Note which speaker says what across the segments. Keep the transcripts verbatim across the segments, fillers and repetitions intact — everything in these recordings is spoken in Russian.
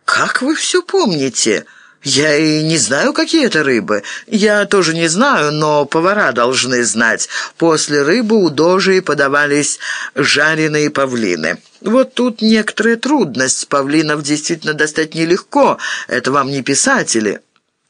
Speaker 1: «Как вы все помните?» «Я и не знаю, какие это рыбы. Я тоже не знаю, но повара должны знать. После рыбы у дожи подавались жареные павлины. Вот тут некоторая трудность. Павлинов действительно достать нелегко. Это вам не писатели».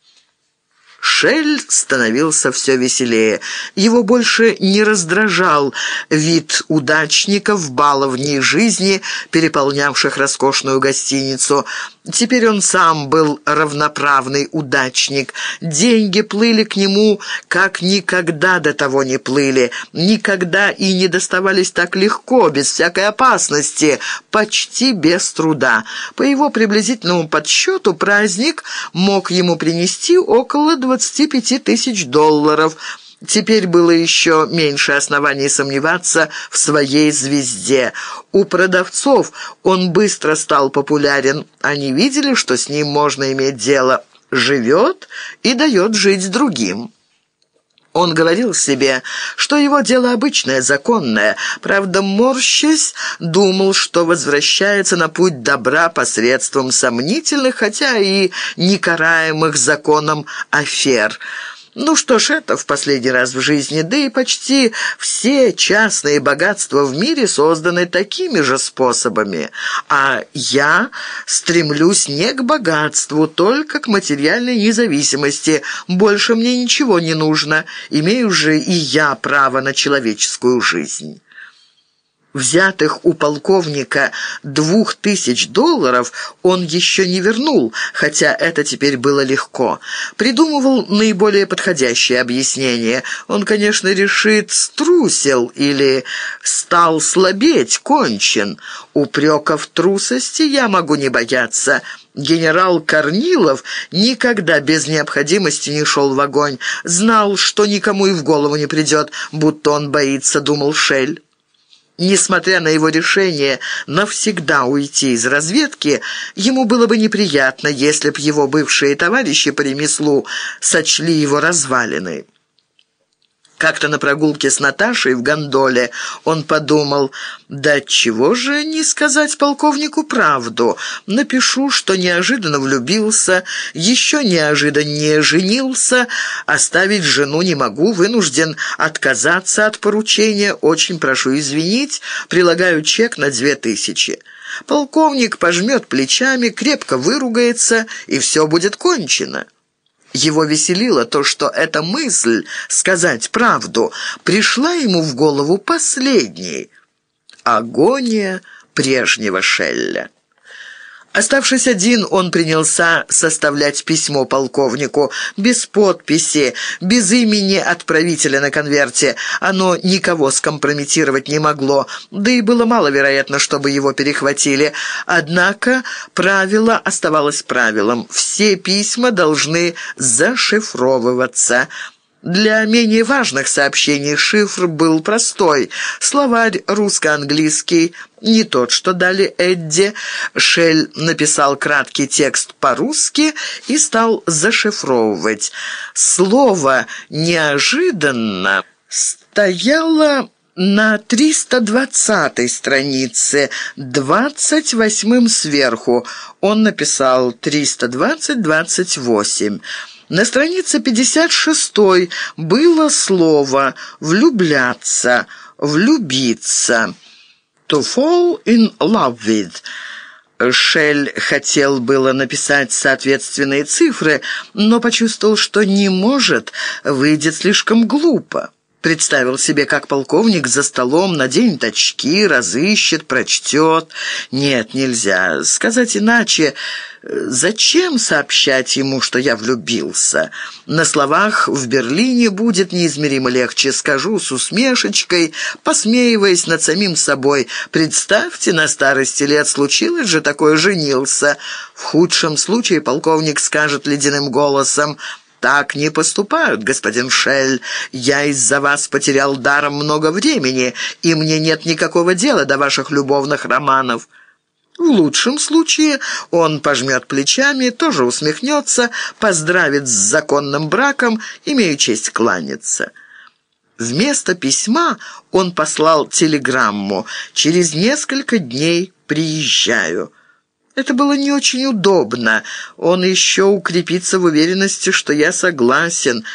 Speaker 1: Шель становился все веселее. Его больше не раздражал вид удачников, баловней жизни, переполнявших роскошную гостиницу. Теперь он сам был равноправный удачник. Деньги плыли к нему, как никогда до того не плыли. Никогда и не доставались так легко, без всякой опасности, почти без труда. По его приблизительному подсчету, праздник мог ему принести около двадцати пяти тысяч долларов. Теперь было еще меньше оснований сомневаться в своей звезде. У продавцов он быстро стал популярен. Они видели, что с ним можно иметь дело. Живет и дает жить другим. Он говорил себе, что его дело обычное, законное. Правда, морщась, думал, что возвращается на путь добра посредством сомнительных, хотя и некараемых законом афер. Ну что ж, это в последний раз в жизни, да и почти все частные богатства в мире созданы такими же способами. А я стремлюсь не к богатству, только к материальной независимости. Больше мне ничего не нужно. Имею же и я право на человеческую жизнь». Взятых у полковника двух тысяч долларов он еще не вернул, хотя это теперь было легко. Придумывал наиболее подходящее объяснение. Он, конечно, решит, струсил или стал слабеть, кончен. Упреков в трусости я могу не бояться. Генерал Корнилов никогда без необходимости не шел в огонь. Знал, что никому и в голову не придет, будто он боится, думал Шель. Несмотря на его решение навсегда уйти из разведки, ему было бы неприятно, если б его бывшие товарищи по ремеслу сочли его развалиной. Как-то на прогулке с Наташей в гондоле он подумал: «Да чего же не сказать полковнику правду? Напишу, что неожиданно влюбился, еще неожиданнее женился, оставить жену не могу, вынужден отказаться от поручения, очень прошу извинить, прилагаю чек на две тысячи». Полковник пожмет плечами, крепко выругается, и все будет кончено. Его веселило то, что эта мысль, сказать правду, пришла ему в голову последней. Агония прежнего Шелля. Оставшись один, он принялся составлять письмо полковнику, без подписи, без имени отправителя на конверте. Оно никого скомпрометировать не могло, да и было маловероятно, чтобы его перехватили. Однако правило оставалось правилом. Все письма должны зашифровываться. Для менее важных сообщений шифр был простой. Словарь русско-английский, не тот, что дали Эдди. Шель написал краткий текст по-русски и стал зашифровывать. Слово «неожиданно» стояло на триста двадцатой странице, двадцать восьмым сверху. Он написал триста двадцать двадцать восемь. На странице пятьдесят шестой было слово «влюбляться», «влюбиться». «To fall in love with». Шель хотел было написать соответственные цифры, но почувствовал, что не может, выйдет слишком глупо. Представил себе, как полковник за столом наденет очки, разыщет, прочтет. Нет, нельзя. Сказать иначе, зачем сообщать ему, что я влюбился? На словах в Берлине будет неизмеримо легче. Скажу с усмешечкой, посмеиваясь над самим собой. Представьте, на старости лет случилось же такое, женился. В худшем случае полковник скажет ледяным голосом: «Так не поступают, господин Шель. Я из-за вас потерял даром много времени, и мне нет никакого дела до ваших любовных романов». В лучшем случае он пожмет плечами, тоже усмехнется, поздравит с законным браком, имею честь кланяться. Вместо письма он послал телеграмму: «Через несколько дней приезжаю». Это было не очень удобно. Он еще укрепится в уверенности, что я согласен,